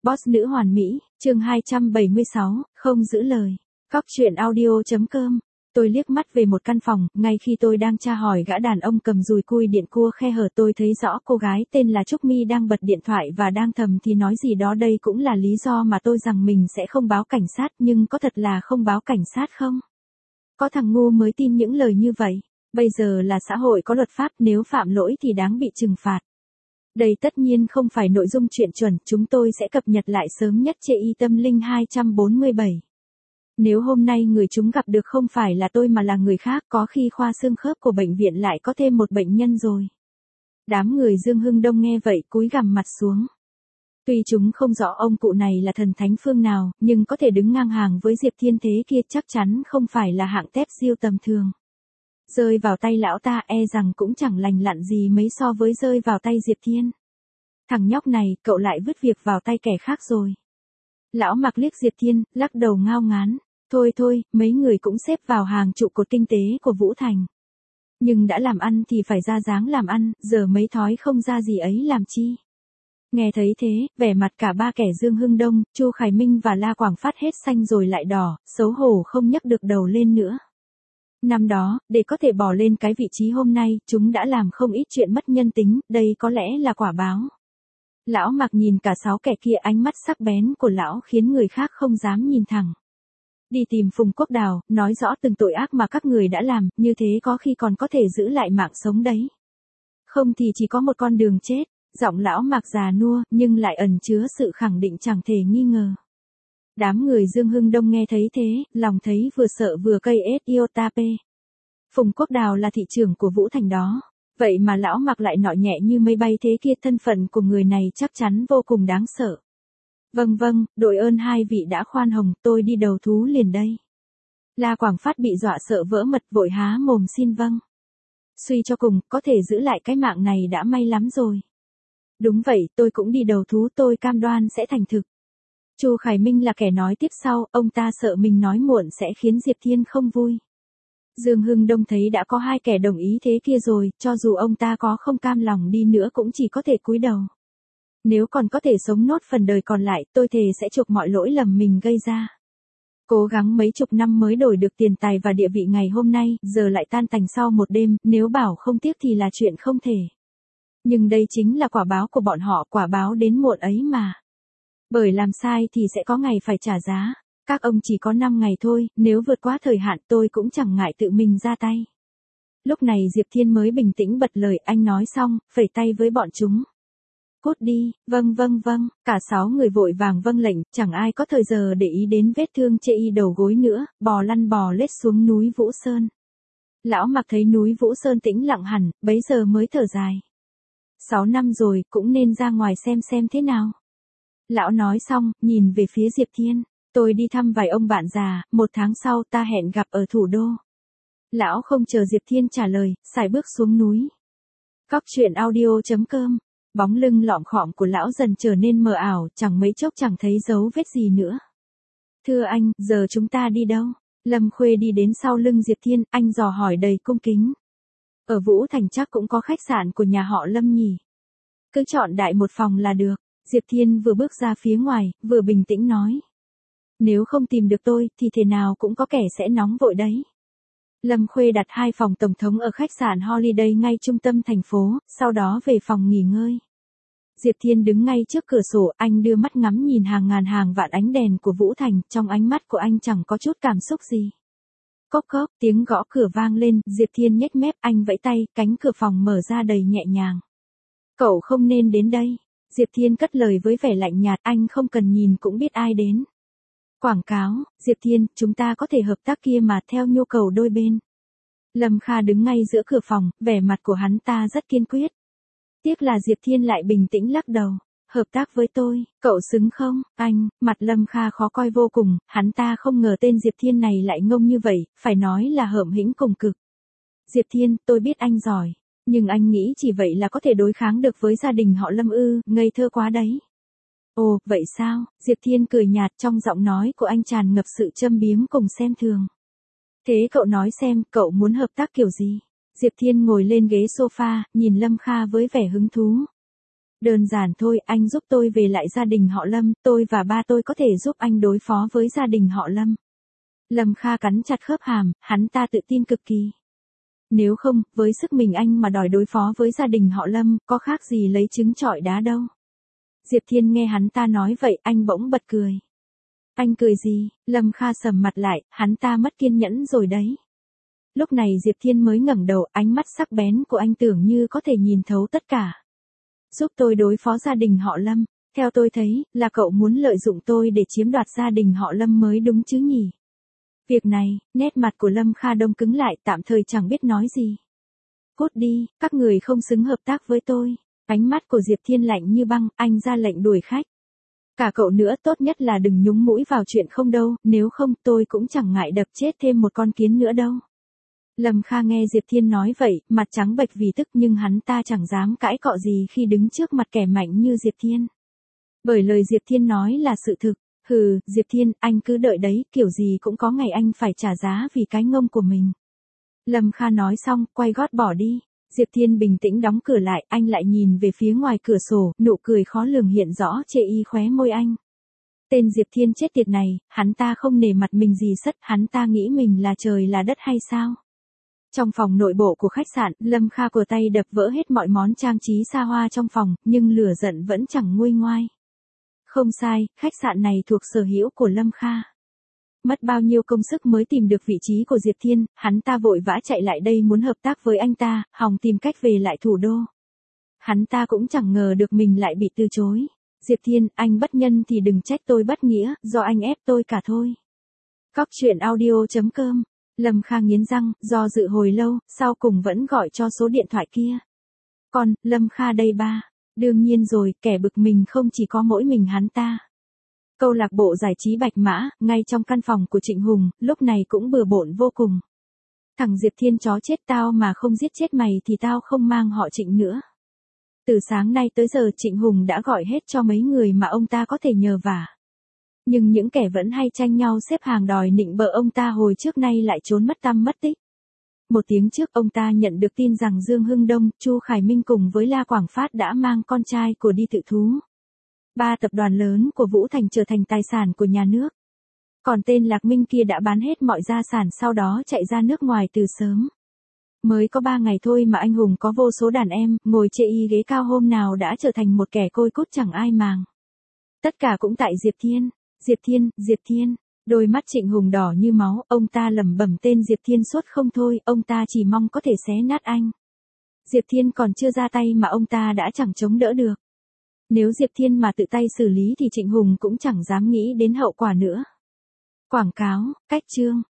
Boss nữ hoàn mỹ, chương 276, không giữ lời. Cóc truyện audio.com. Tôi liếc mắt về một căn phòng, ngay khi tôi đang tra hỏi gã đàn ông cầm dùi cui điện cua khe hở, tôi thấy rõ cô gái tên là Trúc My đang bật điện thoại và đang thầm thì nói gì đó. Đây cũng là lý do mà tôi rằng mình sẽ không báo cảnh sát, nhưng có thật là không báo cảnh sát không? Có thằng ngu mới tin những lời như vậy. Bây giờ là xã hội có luật pháp, nếu phạm lỗi thì đáng bị trừng phạt. Đây tất nhiên không phải nội dung truyện chuẩn, chúng tôi sẽ cập nhật lại sớm nhất trên Tâm Linh 247. Nếu hôm nay người chúng gặp được không phải là tôi mà là người khác, có khi khoa xương khớp của bệnh viện lại có thêm một bệnh nhân rồi. Đám người Dương Hưng Đông nghe vậy cúi gằm mặt xuống. Tuy chúng không rõ ông cụ này là thần thánh phương nào, nhưng có thể đứng ngang hàng với Diệp Thiên thế kia chắc chắn không phải là hạng tép siêu tầm thường. Rơi vào tay lão ta e rằng cũng chẳng lành lặn gì mấy so với rơi vào tay Diệp Thiên. Thằng nhóc này, cậu lại vứt việc vào tay kẻ khác rồi. Lão Mặc liếc Diệp Thiên, lắc đầu ngao ngán. Thôi, mấy người cũng xếp vào hàng trụ cột kinh tế của Vũ Thành. Nhưng đã làm ăn thì phải ra dáng làm ăn, giờ mấy thói không ra gì ấy làm chi. Nghe thấy thế, vẻ mặt cả ba kẻ Dương Hưng Đông, Chu Khải Minh và La Quảng Phát hết xanh rồi lại đỏ, xấu hổ không nhấc được đầu lên nữa. Năm đó, để có thể bỏ lên cái vị trí hôm nay, chúng đã làm không ít chuyện mất nhân tính, đây có lẽ là quả báo. Lão Mặc nhìn cả 6 kẻ kia, ánh mắt sắc bén của lão khiến người khác không dám nhìn thẳng. Đi tìm Phùng Quốc Đào, nói rõ từng tội ác mà các người đã làm, như thế có khi còn có thể giữ lại mạng sống đấy. Không thì chỉ có một con đường chết. Giọng lão Mặc già nua, nhưng lại ẩn chứa sự khẳng định chẳng thể nghi ngờ. Đám người Dương Hưng Đông nghe thấy thế, lòng thấy vừa sợ vừa cay iota p. Phùng Quốc Đào là thị trưởng của Vũ Thành đó. Vậy mà lão Mặc lại nọ nhẹ như mây bay thế kia, thân phận của người này chắc chắn vô cùng đáng sợ. Vâng, đội ơn hai vị đã khoan hồng, tôi đi đầu thú liền đây. La Quảng Phát bị dọa sợ vỡ mật, vội há mồm xin vâng. Suy cho cùng, có thể giữ lại cái mạng này đã may lắm rồi. Đúng vậy, tôi cũng đi đầu thú, tôi cam đoan sẽ thành thực. Chu Khải Minh là kẻ nói tiếp sau, ông ta sợ mình nói muộn sẽ khiến Diệp Thiên không vui. Dương Hưng Đông thấy đã có hai kẻ đồng ý thế kia rồi, cho dù ông ta có không cam lòng đi nữa cũng chỉ có thể cúi đầu. Nếu còn có thể sống nốt phần đời còn lại, tôi thề sẽ chuộc mọi lỗi lầm mình gây ra. Cố gắng mấy chục năm mới đổi được tiền tài và địa vị ngày hôm nay, giờ lại tan tành sau một đêm, nếu bảo không tiếc thì là chuyện không thể. Nhưng đây chính là quả báo của bọn họ, quả báo đến muộn ấy mà. Bởi làm sai thì sẽ có ngày phải trả giá. Các ông chỉ có 5 ngày thôi, nếu vượt quá thời hạn tôi cũng chẳng ngại tự mình ra tay. Lúc này Diệp Thiên mới bình tĩnh bật lời, anh nói xong, phẩy tay với bọn chúng. Cút đi, vâng, cả 6 người vội vàng vâng lệnh, chẳng ai có thời giờ để ý đến vết thương chê y đầu gối nữa, bò lăn bò lết xuống núi Vũ Sơn. Lão Mặc thấy núi Vũ Sơn tĩnh lặng hẳn, bấy giờ mới thở dài. 6 năm rồi, cũng nên ra ngoài xem thế nào. Lão nói xong, nhìn về phía Diệp Thiên, tôi đi thăm vài ông bạn già, 1 tháng sau ta hẹn gặp ở thủ đô. Lão không chờ Diệp Thiên trả lời, sải bước xuống núi. Cóc truyện audio.com. Bóng lưng lọm khọm của lão dần trở nên mờ ảo, chẳng mấy chốc chẳng thấy dấu vết gì nữa. Thưa anh, giờ chúng ta đi đâu? Lâm Khuê đi đến sau lưng Diệp Thiên, anh dò hỏi đầy cung kính. Ở Vũ Thành chắc cũng có khách sạn của nhà họ Lâm nhỉ? Cứ chọn đại một phòng là được. Diệp Thiên vừa bước ra phía ngoài, vừa bình tĩnh nói. Nếu không tìm được tôi, thì thế nào cũng có kẻ sẽ nóng vội đấy. Lâm Khuê đặt 2 phòng tổng thống ở khách sạn Holiday ngay trung tâm thành phố, sau đó về phòng nghỉ ngơi. Diệp Thiên đứng ngay trước cửa sổ, anh đưa mắt ngắm nhìn hàng ngàn hàng vạn ánh đèn của Vũ Thành, trong ánh mắt của anh chẳng có chút cảm xúc gì. Cốc, tiếng gõ cửa vang lên, Diệp Thiên nhếch mép, anh vẫy tay, cánh cửa phòng mở ra đầy nhẹ nhàng. Cậu không nên đến đây. Diệp Thiên cất lời với vẻ lạnh nhạt, anh không cần nhìn cũng biết ai đến. Quảng cáo, Diệp Thiên, chúng ta có thể hợp tác kia mà, theo nhu cầu đôi bên. Lâm Kha đứng ngay giữa cửa phòng, vẻ mặt của hắn ta rất kiên quyết. Tiếc là Diệp Thiên lại bình tĩnh lắc đầu. Hợp tác với tôi, cậu xứng không, anh? Mặt Lâm Kha khó coi vô cùng, hắn ta không ngờ tên Diệp Thiên này lại ngông như vậy, phải nói là hợm hĩnh cùng cực. Diệp Thiên, tôi biết anh giỏi, nhưng anh nghĩ chỉ vậy là có thể đối kháng được với gia đình họ Lâm ư? Ngây thơ quá đấy. Ồ, vậy sao? Diệp Thiên cười nhạt, trong giọng nói của anh tràn ngập sự châm biếm cùng xem thường. Thế cậu nói xem, cậu muốn hợp tác kiểu gì? Diệp Thiên ngồi lên ghế sofa, nhìn Lâm Kha với vẻ hứng thú. Đơn giản thôi, anh giúp tôi về lại gia đình họ Lâm, tôi và ba tôi có thể giúp anh đối phó với gia đình họ Lâm. Lâm Kha cắn chặt khớp hàm, hắn ta tự tin cực kỳ. Nếu không, với sức mình anh mà đòi đối phó với gia đình họ Lâm, có khác gì lấy trứng trọi đá đâu. Diệp Thiên nghe hắn ta nói vậy, anh bỗng bật cười. Anh cười gì? Lâm Kha sầm mặt lại, hắn ta mất kiên nhẫn rồi đấy. Lúc này Diệp Thiên mới ngẩng đầu, ánh mắt sắc bén của anh tưởng như có thể nhìn thấu tất cả. Giúp tôi đối phó gia đình họ Lâm, theo tôi thấy, là cậu muốn lợi dụng tôi để chiếm đoạt gia đình họ Lâm mới đúng chứ nhỉ? Việc này, nét mặt của Lâm Kha đông cứng lại, tạm thời chẳng biết nói gì. Cút đi, các người không xứng hợp tác với tôi. Ánh mắt của Diệp Thiên lạnh như băng, anh ra lệnh đuổi khách. Cả cậu nữa, tốt nhất là đừng nhúng mũi vào chuyện không đâu, nếu không tôi cũng chẳng ngại đập chết thêm một con kiến nữa đâu. Lâm Kha nghe Diệp Thiên nói vậy, mặt trắng bệch vì tức, nhưng hắn ta chẳng dám cãi cọ gì khi đứng trước mặt kẻ mạnh như Diệp Thiên. Bởi lời Diệp Thiên nói là sự thực. Hừ, Diệp Thiên, anh cứ đợi đấy, kiểu gì cũng có ngày anh phải trả giá vì cái ngông của mình. Lâm Kha nói xong, quay gót bỏ đi. Diệp Thiên bình tĩnh đóng cửa lại, anh lại nhìn về phía ngoài cửa sổ, nụ cười khó lường hiện rõ chê y khóe môi anh. Tên Diệp Thiên chết tiệt này, hắn ta không nể mặt mình gì sất, hắn ta nghĩ mình là trời là đất hay sao? Trong phòng nội bộ của khách sạn, Lâm Kha của tay đập vỡ hết mọi món trang trí xa hoa trong phòng, nhưng lửa giận vẫn chẳng nguôi ngoai. Không sai, khách sạn này thuộc sở hữu của Lâm Kha. Mất bao nhiêu công sức mới tìm được vị trí của Diệp Thiên, hắn ta vội vã chạy lại đây muốn hợp tác với anh ta, hòng tìm cách về lại thủ đô. Hắn ta cũng chẳng ngờ được mình lại bị từ chối. Diệp Thiên, anh bất nhân thì đừng trách tôi bất nghĩa, do anh ép tôi cả thôi. Cóc truyện audio.com. Lâm Kha nghiến răng, do dự hồi lâu, sau cùng vẫn gọi cho số điện thoại kia. Còn, Lâm Kha đây ba. Đương nhiên rồi, kẻ bực mình không chỉ có mỗi mình hắn ta. Câu lạc bộ giải trí Bạch Mã, ngay trong căn phòng của Trịnh Hùng, lúc này cũng bừa bộn vô cùng. Thằng Diệp Thiên chó chết tao mà không giết chết mày thì tao không mang họ Trịnh nữa. Từ sáng nay tới giờ Trịnh Hùng đã gọi hết cho mấy người mà ông ta có thể nhờ vả. Nhưng những kẻ vẫn hay tranh nhau xếp hàng đòi nịnh bợ ông ta hồi trước nay lại trốn mất tăm mất tích. Một tiếng trước ông ta nhận được tin rằng Dương Hưng Đông, Chu Khải Minh cùng với La Quảng Phát đã mang con trai của đi tự thú. 3 tập đoàn lớn của Vũ Thành trở thành tài sản của nhà nước. Còn tên Lạc Minh kia đã bán hết mọi gia sản sau đó chạy ra nước ngoài từ sớm. Mới có 3 ngày thôi mà anh hùng có vô số đàn em, ngồi chê y ghế cao hôm nào đã trở thành một kẻ côi cút chẳng ai màng. Tất cả cũng tại Diệp Thiên. Diệp Thiên, Diệp Thiên. Đôi mắt Trịnh Hùng đỏ như máu, ông ta lẩm bẩm tên Diệp Thiên suốt không thôi, ông ta chỉ mong có thể xé nát anh. Diệp Thiên còn chưa ra tay mà ông ta đã chẳng chống đỡ được. Nếu Diệp Thiên mà tự tay xử lý thì Trịnh Hùng cũng chẳng dám nghĩ đến hậu quả nữa. Quảng cáo, cách chương.